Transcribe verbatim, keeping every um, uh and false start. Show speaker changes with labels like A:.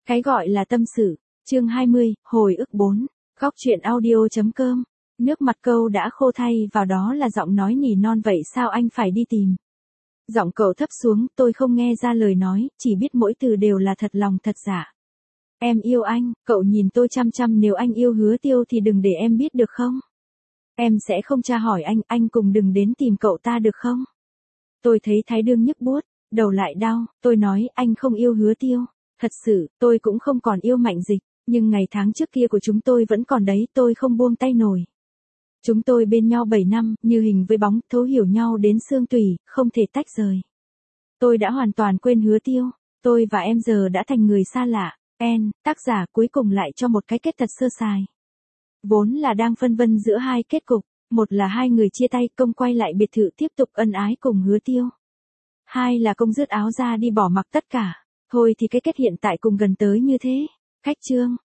A: Cái gọi là tâm sự, chương hai mươi, hồi ức bốn, góc truyện audio.com. Nước mặt câu đã khô thay vào đó là giọng nói nỉ non vậy sao anh phải đi tìm. Giọng cậu thấp xuống, tôi không nghe ra lời nói, chỉ biết mỗi từ đều là thật lòng thật giả. Em yêu anh, cậu nhìn tôi chăm chăm, nếu anh yêu Hứa Tiêu thì đừng để em biết được không? Em sẽ không tra hỏi anh, anh cùng đừng đến tìm cậu ta được không? Tôi thấy thái dương nhức buốt, đầu lại đau, tôi nói anh không yêu Hứa Tiêu. Thật sự, tôi cũng không còn yêu Mạnh Dịch, nhưng ngày tháng trước kia của chúng tôi vẫn còn đấy, tôi không buông tay nổi. Chúng tôi bên nhau bảy năm, như hình với bóng, thấu hiểu nhau đến xương tủy, không thể tách rời. Tôi đã hoàn toàn quên Hứa Tiêu, tôi và em giờ đã thành người xa lạ. En, tác giả cuối cùng lại cho một cái kết thật sơ sài. Vốn là đang phân vân giữa hai kết cục, một là hai người chia tay, Công quay lại biệt thự tiếp tục ân ái cùng Hứa Tiêu. Hai là Công rứt áo ra đi bỏ mặc tất cả. Thôi thì cái kết hiện tại cùng gần tới như thế. Khách chương,